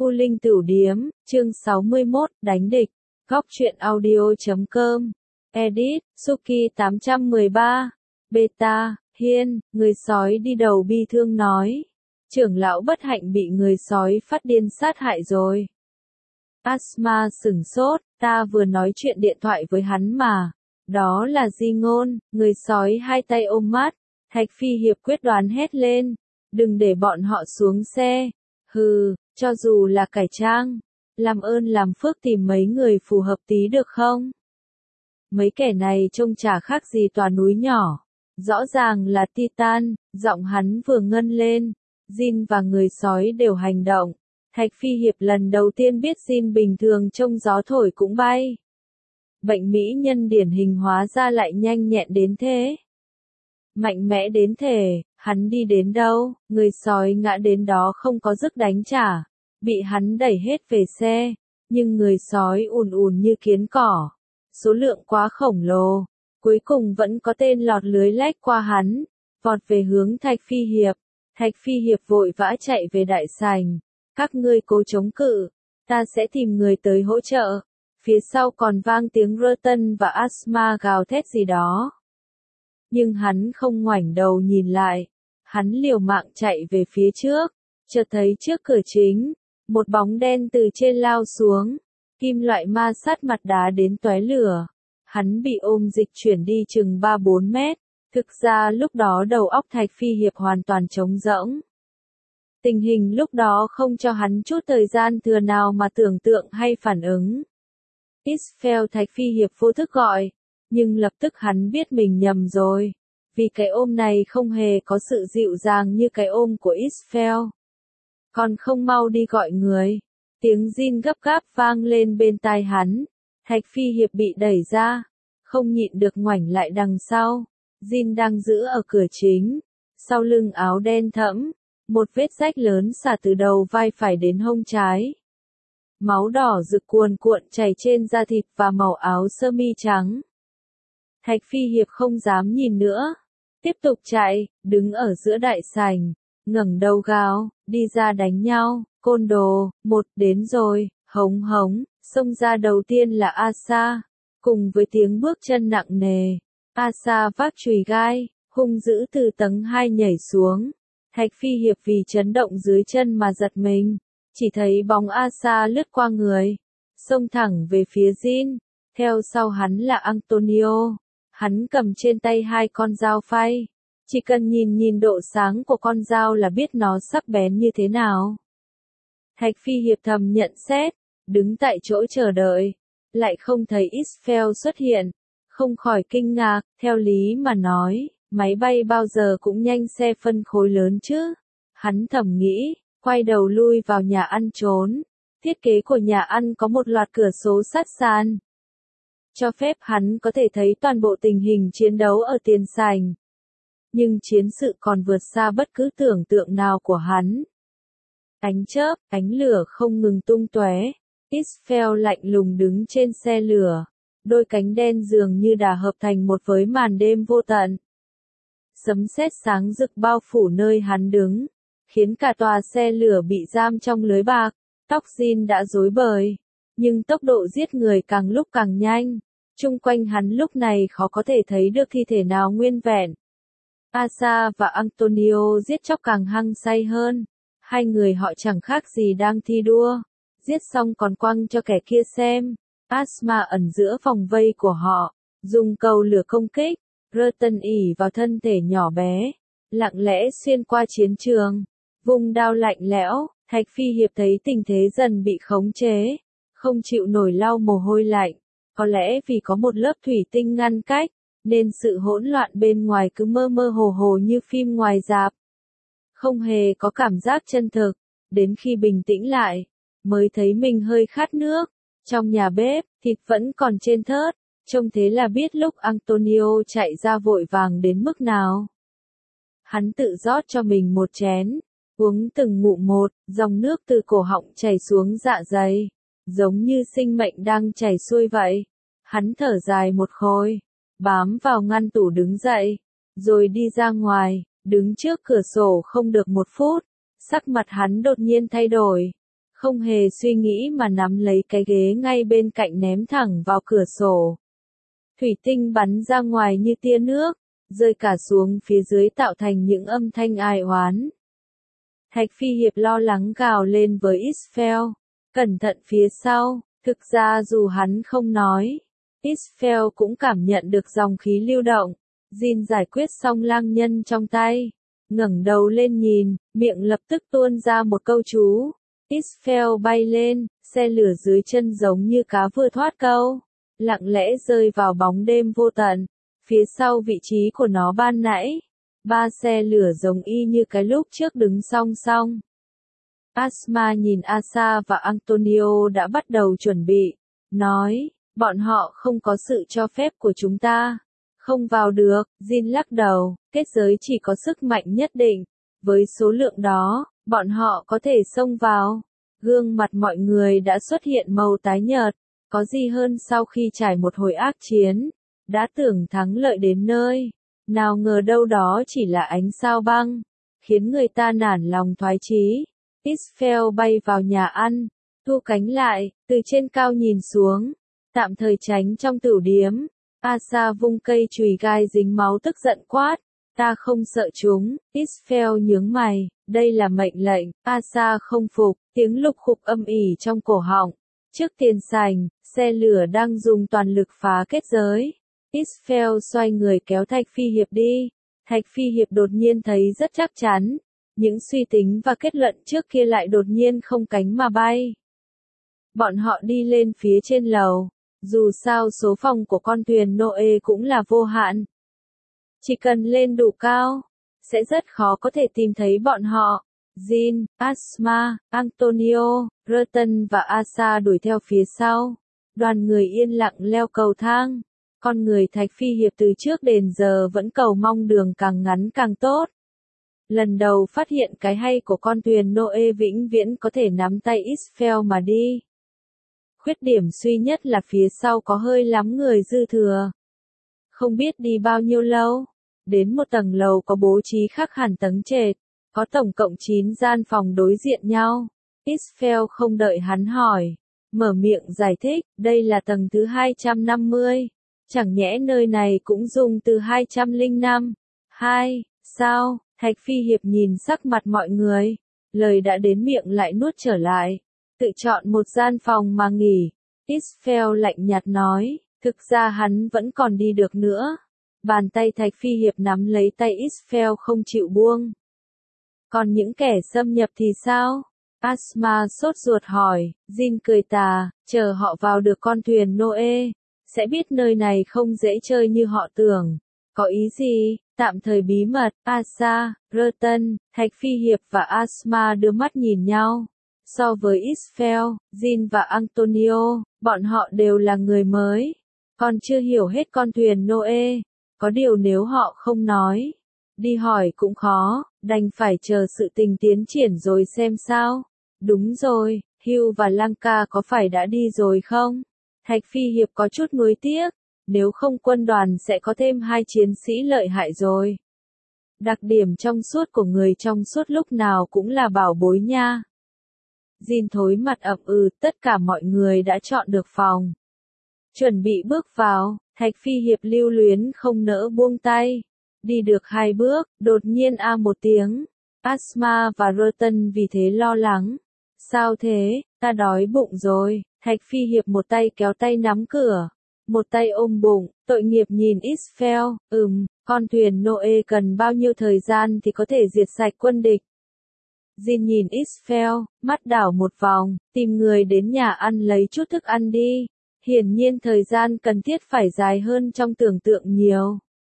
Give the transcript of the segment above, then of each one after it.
U Linh Tửu Điếm, chương 61, đánh địch. Góc truyện audio.com. Edit, Suki 813. Beta, Hiên, người sói đi đầu bi thương nói. Trưởng lão bất hạnh bị người sói phát điên sát hại rồi. Asma sửng sốt, ta vừa nói chuyện điện thoại với hắn mà. Đó là Di Ngôn, người sói hai tay ôm mắt. Thạch Phi Hiệp quyết đoán hét lên. Đừng để bọn họ xuống xe. Hừ, cho dù là cải trang. Làm ơn làm phước tìm mấy người phù hợp tí được không? Mấy kẻ này trông chả khác gì tòa núi nhỏ. Rõ ràng là Titan, giọng hắn vừa ngân lên. Jin và người sói đều hành động. Thạch Phi Hiệp lần đầu tiên biết Jin bình thường trông gió thổi cũng bay. Bệnh mỹ nhân điển hình hóa ra lại nhanh nhẹn đến thế. Mạnh mẽ đến thể, hắn đi đến đâu, người sói ngã đến đó không có sức đánh trả. Bị hắn đẩy hết về xe, nhưng người sói ùn ùn như kiến cỏ. Số lượng quá khổng lồ, cuối cùng vẫn có tên lọt lưới lách qua hắn, vọt về hướng Thạch Phi Hiệp. Thạch Phi Hiệp vội vã chạy về đại sảnh. Các ngươi cố chống cự, ta sẽ tìm người tới hỗ trợ. Phía sau còn vang tiếng Ratan và Asma gào thét gì đó. Nhưng hắn không ngoảnh đầu nhìn lại. Hắn liều mạng chạy về phía trước, chợt thấy trước cửa chính, một bóng đen từ trên lao xuống, kim loại ma sát mặt đá đến tóe lửa. Hắn bị ôm dịch chuyển đi chừng 3-4 mét, thực ra lúc đó đầu óc Thạch Phi Hiệp hoàn toàn trống rỗng. Tình hình lúc đó không cho hắn chút thời gian thừa nào mà tưởng tượng hay phản ứng. Isfel Thạch Phi Hiệp vô thức gọi, nhưng lập tức hắn biết mình nhầm rồi, vì cái ôm này không hề có sự dịu dàng như cái ôm của Isfel. Còn không mau đi gọi người. Tiếng Jin gấp gáp vang lên bên tai hắn. Thạch Phi Hiệp bị đẩy ra, không nhịn được ngoảnh lại đằng sau. Jin đang giữ ở cửa chính, sau lưng áo đen thẫm, một vết rách lớn xả từ đầu vai phải đến hông trái. Máu đỏ rực cuồn cuộn chảy trên da thịt và màu áo sơ mi trắng. Thạch Phi Hiệp không dám nhìn nữa, tiếp tục chạy, đứng ở giữa đại sảnh, ngẩng đầu gào, đi ra đánh nhau, côn đồ, một đến rồi, hống hống, xông ra đầu tiên là Asa, cùng với tiếng bước chân nặng nề. Asa vác chùy gai, hung dữ từ tầng 2 nhảy xuống. Thạch Phi Hiệp vì chấn động dưới chân mà giật mình, chỉ thấy bóng Asa lướt qua người, xông thẳng về phía Jin, theo sau hắn là Antonio, hắn cầm trên tay 2 con dao phay, chỉ cần nhìn độ sáng của con dao là biết nó sắc bén như thế nào. Thạch Phi Hiệp thầm nhận xét, đứng tại chỗ chờ đợi, lại không thấy Isfel xuất hiện, không khỏi kinh ngạc, theo lý mà nói, máy bay bao giờ cũng nhanh xe phân khối lớn chứ. Hắn thầm nghĩ, quay đầu lui vào nhà ăn trốn. Thiết kế của nhà ăn có một loạt cửa sổ sát sàn, cho phép hắn có thể thấy toàn bộ tình hình chiến đấu ở tiền sảnh. Nhưng chiến sự còn vượt xa bất cứ tưởng tượng nào của hắn. Ánh chớp, ánh lửa không ngừng tung tóe. Isfel lạnh lùng đứng trên xe lửa, đôi cánh đen dường như đã hợp thành một với màn đêm vô tận. Sấm sét sáng rực bao phủ nơi hắn đứng, khiến cả tòa xe lửa bị giam trong lưới bạc. Tóc Jin đã rối bời, nhưng tốc độ giết người càng lúc càng nhanh. Chung quanh hắn lúc này khó có thể thấy được thi thể nào nguyên vẹn. Asa và Antonio giết chóc càng hăng say hơn. Hai người họ chẳng khác gì đang thi đua. Giết xong còn quăng cho kẻ kia xem. Asma ẩn giữa vòng vây của họ, dùng cầu lửa công kích. Ratan ỉ vào thân thể nhỏ bé, lặng lẽ xuyên qua chiến trường, vùng đao lạnh lẽo. Thạch Phi Hiệp thấy tình thế dần bị khống chế, không chịu nổi lau mồ hôi lạnh. Có lẽ vì có một lớp thủy tinh ngăn cách, nên sự hỗn loạn bên ngoài cứ mơ mơ hồ hồ như phim ngoài rạp. Không hề có cảm giác chân thực, đến khi bình tĩnh lại, mới thấy mình hơi khát nước. Trong nhà bếp, thịt vẫn còn trên thớt, trông thế là biết lúc Antonio chạy ra vội vàng đến mức nào. Hắn tự rót cho mình một chén, uống từng ngụm một, dòng nước từ cổ họng chảy xuống dạ dày, giống như sinh mệnh đang chảy xuôi vậy. Hắn thở dài một hồi, bám vào ngăn tủ đứng dậy, rồi đi ra ngoài, đứng trước cửa sổ không được 1 phút, sắc mặt hắn đột nhiên thay đổi. Không hề suy nghĩ mà nắm lấy cái ghế ngay bên cạnh ném thẳng vào cửa sổ. Thủy tinh bắn ra ngoài như tia nước, rơi cả xuống phía dưới tạo thành những âm thanh ai oán. Thạch Phi Hiệp lo lắng gào lên với Israel, cẩn thận phía sau. Thực ra dù hắn không nói, Israel cũng cảm nhận được dòng khí lưu động. Jin giải quyết xong lang nhân trong tay, ngẩng đầu lên nhìn, miệng lập tức tuôn ra một câu chú. Israel bay lên, xe lửa dưới chân giống như cá vừa thoát câu, lặng lẽ rơi vào bóng đêm vô tận. Phía sau vị trí của nó ban nãy, 3 xe lửa giống y như cái lúc trước đứng song song. Asma nhìn Asa và Antonio đã bắt đầu chuẩn bị, nói, bọn họ không có sự cho phép của chúng ta. Không vào được, Jin lắc đầu, kết giới chỉ có sức mạnh nhất định. Với số lượng đó, bọn họ có thể xông vào. Gương mặt mọi người đã xuất hiện màu tái nhợt, có gì hơn sau khi trải một hồi ác chiến. Đã tưởng thắng lợi đến nơi, nào ngờ đâu đó chỉ là ánh sao băng, khiến người ta nản lòng thoái chí. Israel bay vào nhà ăn, thu cánh lại, từ trên cao nhìn xuống, tạm thời tránh trong tửu điếm. Asa vung cây chùy gai dính máu tức giận quát, ta không sợ chúng. Israel nhướng mày, đây là mệnh lệnh. Asa không phục, tiếng lục khục âm ỉ trong cổ họng. Trước tiền sảnh, xe lửa đang dùng toàn lực phá kết giới. Israel xoay người kéo Thạch Phi Hiệp đi. Thạch Phi Hiệp đột nhiên thấy rất chắc chắn. Những suy tính và kết luận trước kia lại đột nhiên không cánh mà bay. Bọn họ đi lên phía trên lầu. Dù sao số phòng của con thuyền Noe cũng là vô hạn. Chỉ cần lên đủ cao, sẽ rất khó có thể tìm thấy bọn họ. Jin, Asma, Antonio, Rutten và Asa đuổi theo phía sau. Đoàn người yên lặng leo cầu thang. Con người Thạch Phi Hiệp từ trước đến giờ vẫn cầu mong đường càng ngắn càng tốt. Lần đầu phát hiện cái hay của con thuyền Noe vĩnh viễn có thể nắm tay Israel mà đi. Khuyết điểm duy nhất là phía sau có hơi lắm người dư thừa. Không biết đi bao nhiêu lâu, đến một tầng lầu có bố trí khác hẳn tầng trệt, có tổng cộng 9 gian phòng đối diện nhau. Israel không đợi hắn hỏi, mở miệng giải thích, đây là tầng thứ 250, chẳng nhẽ nơi này cũng dùng từ 205. Sao? Thạch Phi Hiệp nhìn sắc mặt mọi người, lời đã đến miệng lại nuốt trở lại. Tự chọn một gian phòng mà nghỉ. Israel lạnh nhạt nói, thực ra hắn vẫn còn đi được nữa. Bàn tay Thạch Phi Hiệp nắm lấy tay Israel không chịu buông. Còn những kẻ xâm nhập thì sao? Asma sốt ruột hỏi. Jin cười tà, chờ họ vào được con thuyền Noe, sẽ biết nơi này không dễ chơi như họ tưởng. Có ý gì? Tạm thời bí mật. Asa, Rutten, Thạch Phi Hiệp và Asma đưa mắt nhìn nhau. So với Israel, Jin và Antonio, bọn họ đều là người mới, còn chưa hiểu hết con thuyền Noe. Có điều nếu họ không nói, đi hỏi cũng khó, đành phải chờ sự tình tiến triển rồi xem sao. Đúng rồi, Hugh và Lanka có phải đã đi rồi không? Thạch Phi Hiệp có chút nuối tiếc, nếu không quân đoàn sẽ có thêm 2 chiến sĩ lợi hại rồi. Đặc điểm trong suốt của người trong suốt lúc nào cũng là bảo bối nha. Jin thối mặt ậm tất cả mọi người đã chọn được phòng. Chuẩn bị bước vào, Thạch Phi Hiệp lưu luyến không nỡ buông tay. Đi được 2 bước, đột nhiên một tiếng. Asma và Rutten vì thế lo lắng. Sao thế, ta đói bụng rồi. Thạch Phi Hiệp một tay kéo tay nắm cửa, một tay ôm bụng, tội nghiệp nhìn Israel. Con thuyền Noe cần bao nhiêu thời gian thì có thể diệt sạch quân địch? Jin nhìn Israel, mắt đảo một vòng, tìm người đến nhà ăn lấy chút thức ăn đi. Hiển nhiên thời gian cần thiết phải dài hơn trong tưởng tượng nhiều.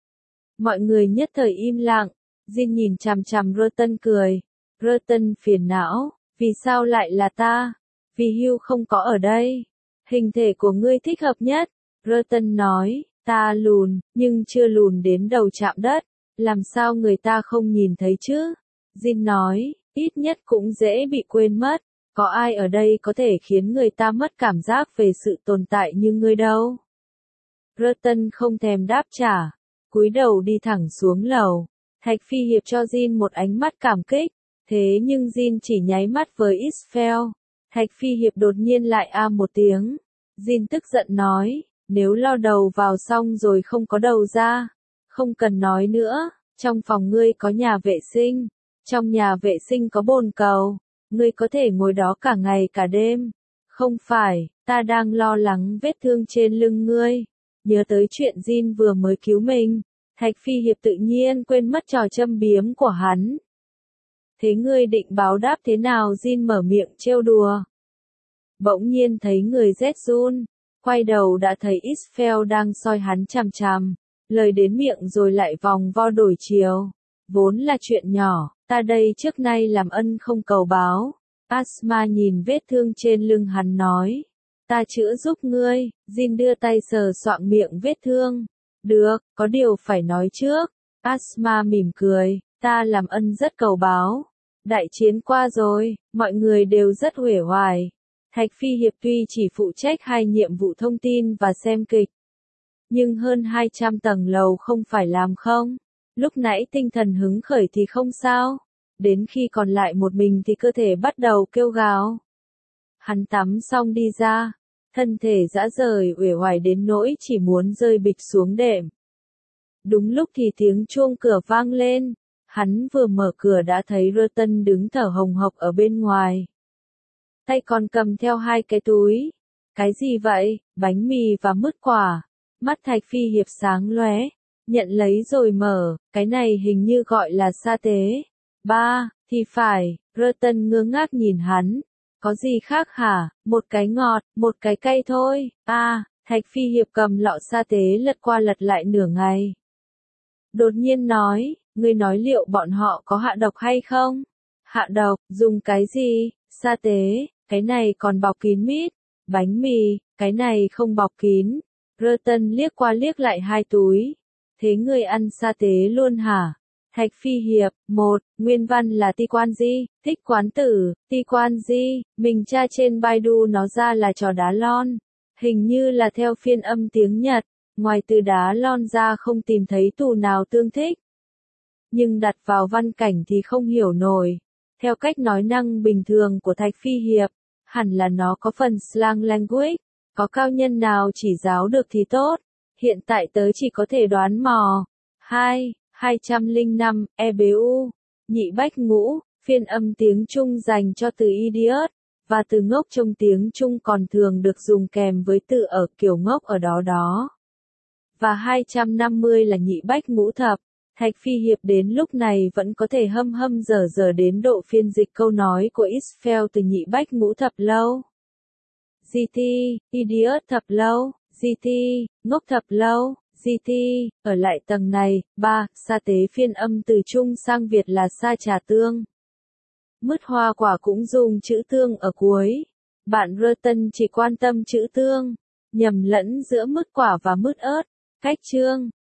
Mọi người nhất thời im lặng, Jin nhìn chằm chằm Rutten cười. Rutten phiền não, vì sao lại là ta? Vì Hugh không có ở đây. Hình thể của ngươi thích hợp nhất. Rutten nói, ta lùn, nhưng chưa lùn đến đầu chạm đất. Làm sao người ta không nhìn thấy chứ? Jin nói, ít nhất cũng dễ bị quên mất. Có ai ở đây có thể khiến người ta mất cảm giác về sự tồn tại như ngươi đâu? Rutten không thèm đáp trả, cúi đầu đi thẳng xuống lầu. Thạch Phi Hiệp cho Jin một ánh mắt cảm kích, thế nhưng Jin chỉ nháy mắt với Israel. Thạch Phi Hiệp đột nhiên lại một tiếng. Jin tức giận nói, nếu lo đầu vào xong rồi không có đầu ra. Không cần nói nữa, trong phòng ngươi có nhà vệ sinh. Trong nhà vệ sinh có bồn cầu. Ngươi có thể ngồi đó cả ngày cả đêm. Không phải, ta đang lo lắng vết thương trên lưng ngươi. Nhớ tới chuyện Jin vừa mới cứu mình. Thạch Phi Hiệp tự nhiên quên mất trò châm biếm của hắn. Thế ngươi định báo đáp thế nào? Jin mở miệng trêu đùa. Bỗng nhiên thấy người rét run, quay đầu đã thấy Isfel đang soi hắn chằm chằm, lời đến miệng rồi lại vòng vo đổi chiều. Vốn là chuyện nhỏ, ta đây trước nay làm ân không cầu báo. Asma nhìn vết thương trên lưng hắn nói, ta chữa giúp ngươi. Jin đưa tay sờ soạng miệng vết thương. Được, có điều phải nói trước. Asma mỉm cười, ta làm ân rất cầu báo. Đại chiến qua rồi, mọi người đều rất uể oải. Thạch Phi Hiệp tuy chỉ phụ trách 2 nhiệm vụ thông tin và xem kịch, nhưng hơn 200 tầng lầu không phải làm không. Lúc nãy tinh thần hứng khởi thì không sao, đến khi còn lại một mình thì cơ thể bắt đầu kêu gào. Hắn tắm xong đi ra, thân thể rã rời uể oải đến nỗi chỉ muốn rơi bịch xuống đệm. Đúng lúc thì tiếng chuông cửa vang lên, hắn vừa mở cửa đã thấy Reuton đứng thở hồng hộc ở bên ngoài. Tay còn cầm theo 2 cái túi. Cái gì vậy? Bánh mì và mứt quả. Mắt Thạch Phi Hiệp sáng lóe, nhận lấy rồi mở, cái này hình như gọi là sa tế. Ba, thì phải, Reuton ngơ ngác nhìn hắn. Có gì khác hả? Một cái ngọt, một cái cay thôi. Thạch Phi Hiệp cầm lọ sa tế lật qua lật lại nửa ngày. Đột nhiên nói, ngươi nói liệu bọn họ có hạ độc hay không? Hạ độc, dùng cái gì? Sa tế, cái này còn bọc kín mít. Bánh mì, cái này không bọc kín. Reuton liếc qua liếc lại 2 túi. Thế ngươi ăn sa tế luôn hả? Thạch Phi Hiệp, 1, nguyên văn là Ti Quan Di, thích quán tử, Ti Quan Di, mình tra trên Baidu nó ra là trò đá lon. Hình như là theo phiên âm tiếng Nhật, ngoài từ đá lon ra không tìm thấy từ nào tương thích. Nhưng đặt vào văn cảnh thì không hiểu nổi. Theo cách nói năng bình thường của Thạch Phi Hiệp, hẳn là nó có phần slang language, có cao nhân nào chỉ giáo được thì tốt. Hiện tại tớ chỉ có thể đoán mò. 205, EBU, nhị bách ngũ, phiên âm tiếng Trung dành cho từ idiot, và từ ngốc trong tiếng Trung còn thường được dùng kèm với từ ở kiểu ngốc ở đó đó. Và 250 là nhị bách ngũ thập. Thạch Phi Hiệp đến lúc này vẫn có thể hâm hâm dở đến độ phiên dịch câu nói của Isfel từ nhị bách ngũ thập lâu. GT, idiot thập lâu, GT, ngốc thập lâu, GT, ở lại tầng này. 3. Sa tế phiên âm từ Trung sang Việt là sa trà tương. Mứt hoa quả cũng dùng chữ tương ở cuối. Bạn Reuton chỉ quan tâm chữ tương, nhầm lẫn giữa mứt quả và mứt ớt. Cách chương